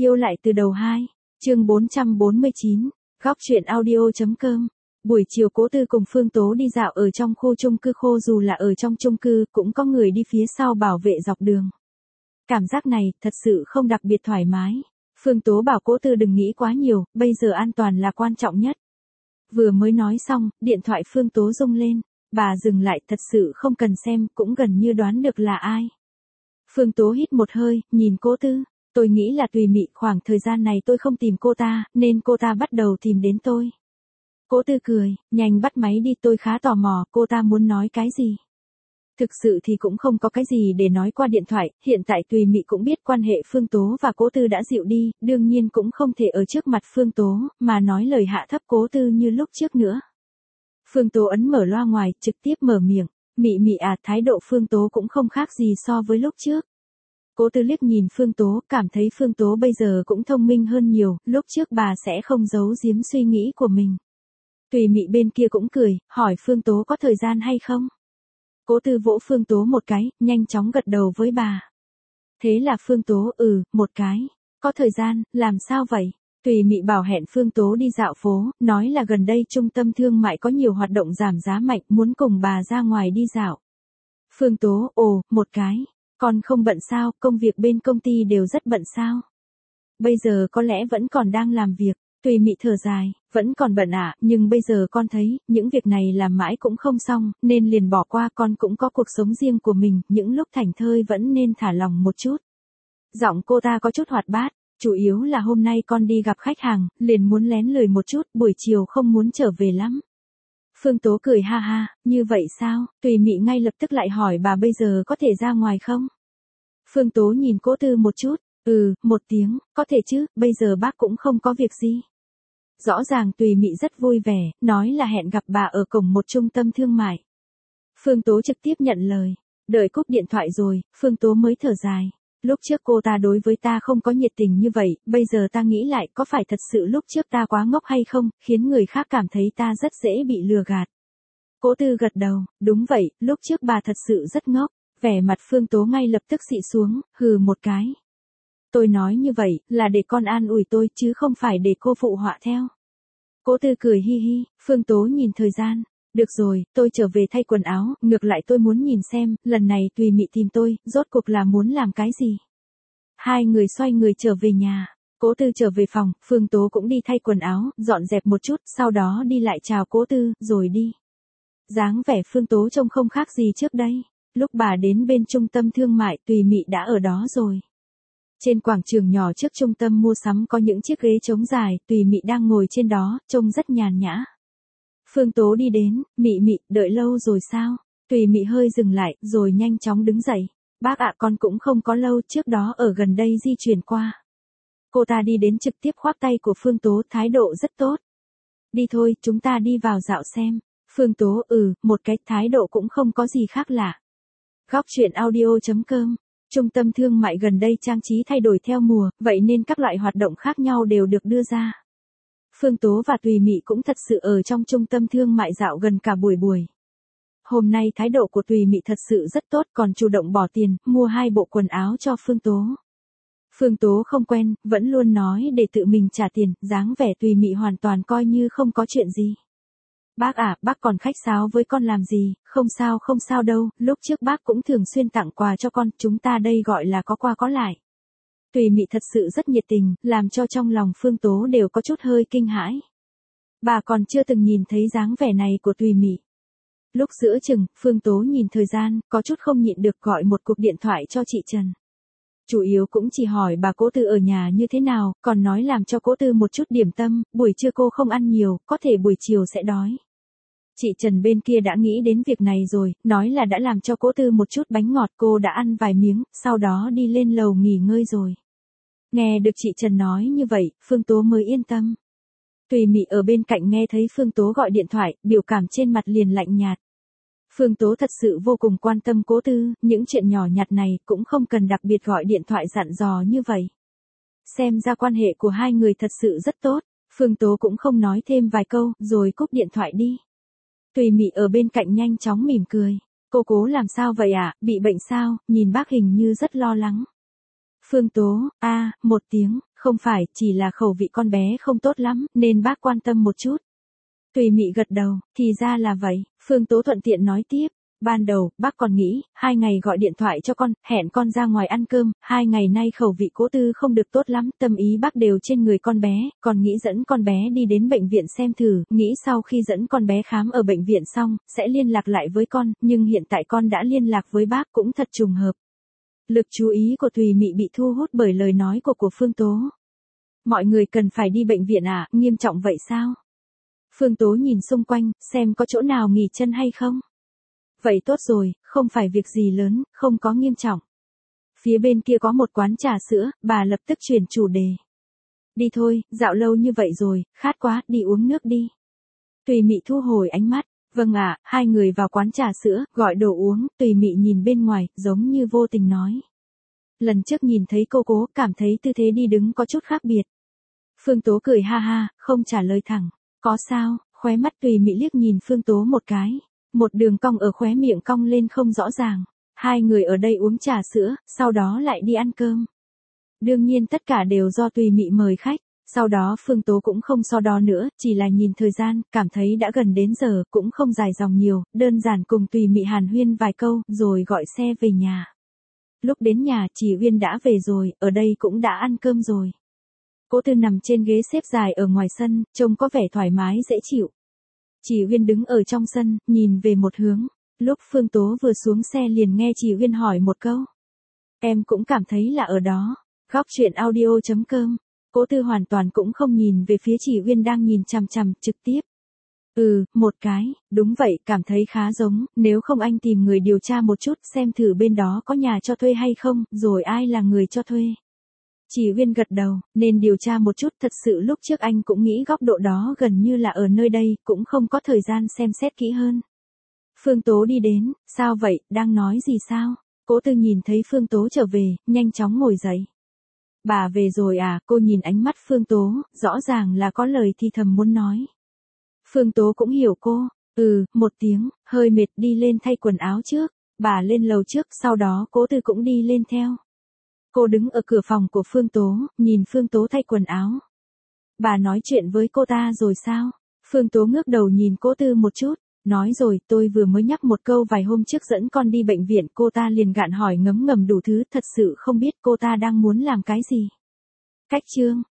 tiêu lại từ đầu 2, chương 449, góc chuyện audio.com. Buổi chiều Cố Tư cùng Phương Tố đi dạo ở trong khu chung cư khô, dù là ở trong chung cư cũng có người đi phía sau bảo vệ dọc đường. Cảm giác này thật sự không đặc biệt thoải mái. Phương Tố bảo Cố Tư đừng nghĩ quá nhiều, bây giờ an toàn là quan trọng nhất. Vừa mới nói xong, điện thoại Phương Tố rung lên. Bà dừng lại, thật sự không cần xem, cũng gần như đoán được là ai. Phương Tố hít một hơi, nhìn Cố Tư. Tôi nghĩ là Tùy Mị, khoảng thời gian này tôi không tìm cô ta, nên cô ta bắt đầu tìm đến tôi. Cố Tư cười, nhanh bắt máy đi, tôi khá tò mò, cô ta muốn nói cái gì. Thực sự thì cũng không có cái gì để nói qua điện thoại, hiện tại Tùy Mị cũng biết quan hệ Phương Tố và Cố Tư đã dịu đi, đương nhiên cũng không thể ở trước mặt Phương Tố, mà nói lời hạ thấp Cố Tư như lúc trước nữa. Phương Tố ấn mở loa ngoài, trực tiếp mở miệng, Mị Mị à, thái độ Phương Tố cũng không khác gì so với lúc trước. Cố Tư liếc nhìn Phương Tố, cảm thấy Phương Tố bây giờ cũng thông minh hơn nhiều, lúc trước bà sẽ không giấu giếm suy nghĩ của mình. Tùy Mị bên kia cũng cười, hỏi Phương Tố có thời gian hay không? Cố Tư vỗ Phương Tố một cái, nhanh chóng gật đầu với bà. Thế là Phương Tố, một cái. Có thời gian, làm sao vậy? Tùy Mị bảo hẹn Phương Tố đi dạo phố, nói là gần đây trung tâm thương mại có nhiều hoạt động giảm giá mạnh, muốn cùng bà ra ngoài đi dạo. Phương Tố, một cái. Con không bận sao, công việc bên công ty đều rất bận sao? Bây giờ có lẽ vẫn còn đang làm việc. Tùy Mị thở dài, vẫn còn bận ạ, nhưng bây giờ con thấy, những việc này làm mãi cũng không xong, nên liền bỏ qua, con cũng có cuộc sống riêng của mình, những lúc thảnh thơi vẫn nên thả lỏng một chút. Giọng cô ta có chút hoạt bát, chủ yếu là hôm nay con đi gặp khách hàng, liền muốn lén lười một chút, buổi chiều không muốn trở về lắm. Phương Tố cười ha ha, như vậy sao? Tùy Mị ngay lập tức lại hỏi bà bây giờ có thể ra ngoài không? Phương Tố nhìn Cố Tư một chút, một tiếng, có thể chứ, bây giờ bác cũng không có việc gì. Rõ ràng Tùy Mị rất vui vẻ, nói là hẹn gặp bà ở cổng một trung tâm thương mại. Phương Tố trực tiếp nhận lời, đợi cúp điện thoại rồi, Phương Tố mới thở dài. Lúc trước cô ta đối với ta không có nhiệt tình như vậy, bây giờ ta nghĩ lại có phải thật sự lúc trước ta quá ngốc hay không, khiến người khác cảm thấy ta rất dễ bị lừa gạt. Cố Tư gật đầu, đúng vậy, lúc trước bà thật sự rất ngốc. Vẻ mặt Phương Tố ngay lập tức xị xuống, hừ một cái. Tôi nói như vậy, là để con an ủi tôi chứ không phải để cô phụ họa theo. Cố Tư cười hi hi, Phương Tố nhìn thời gian. Được rồi, tôi trở về thay quần áo, ngược lại tôi muốn nhìn xem, lần này Tùy Mị tìm tôi, rốt cuộc là muốn làm cái gì. Hai người xoay người trở về nhà, Cố Tư trở về phòng, Phương Tố cũng đi thay quần áo, dọn dẹp một chút, sau đó đi lại chào Cố Tư, rồi đi. Dáng vẻ Phương Tố trông không khác gì trước đây. Lúc bà đến bên trung tâm thương mại, Tùy Mị đã ở đó rồi. Trên quảng trường nhỏ trước trung tâm mua sắm có những chiếc ghế trống dài, Tùy Mị đang ngồi trên đó, trông rất nhàn nhã. Phương Tố đi đến, Mị Mị, đợi lâu rồi sao? Tùy Mị hơi dừng lại, rồi nhanh chóng đứng dậy. Bác ạ, con cũng không có lâu, trước đó ở gần đây di chuyển qua. Cô ta đi đến trực tiếp khoác tay của Phương Tố, thái độ rất tốt. Đi thôi, chúng ta đi vào dạo xem. Phương Tố, một cái, thái độ cũng không có gì khác lạ. Góc chuyện audio.com. Trung tâm thương mại gần đây trang trí thay đổi theo mùa, vậy nên các loại hoạt động khác nhau đều được đưa ra. Phương Tố và Tùy Mị cũng thật sự ở trong trung tâm thương mại dạo gần cả buổi. Hôm nay thái độ của Tùy Mị thật sự rất tốt, còn chủ động bỏ tiền, mua 2 bộ quần áo cho Phương Tố. Phương Tố không quen, vẫn luôn nói để tự mình trả tiền, dáng vẻ Tùy Mị hoàn toàn coi như không có chuyện gì. Bác ạ, bác còn khách sáo với con làm gì, không sao đâu, lúc trước bác cũng thường xuyên tặng quà cho con, chúng ta đây gọi là có qua có lại. Tùy Mị thật sự rất nhiệt tình, làm cho trong lòng Phương Tố đều có chút hơi kinh hãi. Bà còn chưa từng nhìn thấy dáng vẻ này của Tùy Mị. Lúc giữa chừng, Phương Tố nhìn thời gian, có chút không nhịn được gọi một cuộc điện thoại cho chị Trần. Chủ yếu cũng chỉ hỏi bà Cố Tư ở nhà như thế nào, còn nói làm cho Cố Tư một chút điểm tâm, buổi trưa cô không ăn nhiều, có thể buổi chiều sẽ đói. Chị Trần bên kia đã nghĩ đến việc này rồi, nói là đã làm cho Cố Tư một chút bánh ngọt, cô đã ăn vài miếng, sau đó đi lên lầu nghỉ ngơi rồi. Nghe được chị Trần nói như vậy, Phương Tố mới yên tâm. Tùy Mị ở bên cạnh nghe thấy Phương Tố gọi điện thoại, biểu cảm trên mặt liền lạnh nhạt. Phương Tố thật sự vô cùng quan tâm Cố Tư, những chuyện nhỏ nhặt này cũng không cần đặc biệt gọi điện thoại dặn dò như vậy. Xem ra quan hệ của hai người thật sự rất tốt, Phương Tố cũng không nói thêm vài câu, rồi cúp điện thoại đi. Tùy Mị ở bên cạnh nhanh chóng mỉm cười. Cô Cố làm sao vậy ạ, bị bệnh sao, nhìn bác hình như rất lo lắng. Phương Tố, một tiếng, không phải, chỉ là khẩu vị con bé không tốt lắm, nên bác quan tâm một chút. Tùy Mị gật đầu, thì ra là vậy, Phương Tố thuận tiện nói tiếp. Ban đầu, bác còn nghĩ, 2 ngày gọi điện thoại cho con, hẹn con ra ngoài ăn cơm, 2 ngày nay khẩu vị Cố Tư không được tốt lắm, tâm ý bác đều trên người con bé, còn nghĩ dẫn con bé đi đến bệnh viện xem thử, nghĩ sau khi dẫn con bé khám ở bệnh viện xong, sẽ liên lạc lại với con, nhưng hiện tại con đã liên lạc với bác cũng thật trùng hợp. Lực chú ý của Tùy Mị bị thu hút bởi lời nói của Phương Tố. Mọi người cần phải đi bệnh viện à, nghiêm trọng vậy sao? Phương Tố nhìn xung quanh, xem có chỗ nào nghỉ chân hay không. Vậy tốt rồi, không phải việc gì lớn, không có nghiêm trọng. Phía bên kia có một quán trà sữa, bà lập tức chuyển chủ đề. Đi thôi, dạo lâu như vậy rồi, khát quá, đi uống nước đi. Tùy Mị thu hồi ánh mắt. Vâng ạ, hai người vào quán trà sữa, gọi đồ uống, Tùy Mị nhìn bên ngoài, giống như vô tình nói. Lần trước nhìn thấy cô Cố, cảm thấy tư thế đi đứng có chút khác biệt. Phương Tố cười ha ha, không trả lời thẳng. Có sao, khóe mắt Tùy Mị liếc nhìn Phương Tố một cái. Một đường cong ở khóe miệng cong lên không rõ ràng. Hai người ở đây uống trà sữa, sau đó lại đi ăn cơm. Đương nhiên tất cả đều do Tùy Mị mời khách. Sau đó Phương Tố cũng không so đo nữa, chỉ là nhìn thời gian, cảm thấy đã gần đến giờ, cũng không dài dòng nhiều, đơn giản cùng Tùy Mị hàn huyên vài câu, rồi gọi xe về nhà. Lúc đến nhà, chị Uyên đã về rồi, ở đây cũng đã ăn cơm rồi. Cố Tư nằm trên ghế xếp dài ở ngoài sân, trông có vẻ thoải mái dễ chịu. Chị Uyên đứng ở trong sân, nhìn về một hướng. Lúc Phương Tố vừa xuống xe liền nghe chị Uyên hỏi một câu. Em cũng cảm thấy là ở đó. Góc chuyện audio.com. Cố Tư hoàn toàn cũng không nhìn về phía chị Uyên đang nhìn chằm chằm, trực tiếp. Một cái, đúng vậy, cảm thấy khá giống, nếu không anh tìm người điều tra một chút xem thử bên đó có nhà cho thuê hay không, rồi ai là người cho thuê. Chị Uyên gật đầu, nên điều tra một chút, thật sự lúc trước anh cũng nghĩ góc độ đó gần như là ở nơi đây, cũng không có thời gian xem xét kỹ hơn. Phương Tố đi đến, sao vậy, đang nói gì sao? Cố Tư nhìn thấy Phương Tố trở về, nhanh chóng ngồi dậy. Bà về rồi à, cô nhìn ánh mắt Phương Tố, rõ ràng là có lời thì thầm muốn nói. Phương Tố cũng hiểu cô, một tiếng, hơi mệt đi lên thay quần áo trước, bà lên lầu trước, sau đó Cố Tư cũng đi lên theo. Cô đứng ở cửa phòng của Phương Tố, nhìn Phương Tố thay quần áo. Bà nói chuyện với cô ta rồi sao? Phương Tố ngước đầu nhìn Cố Tư một chút, nói rồi, tôi vừa mới nhắc một câu vài hôm trước dẫn con đi bệnh viện, cô ta liền gạn hỏi ngấm ngầm đủ thứ, thật sự không biết cô ta đang muốn làm cái gì. Cách chương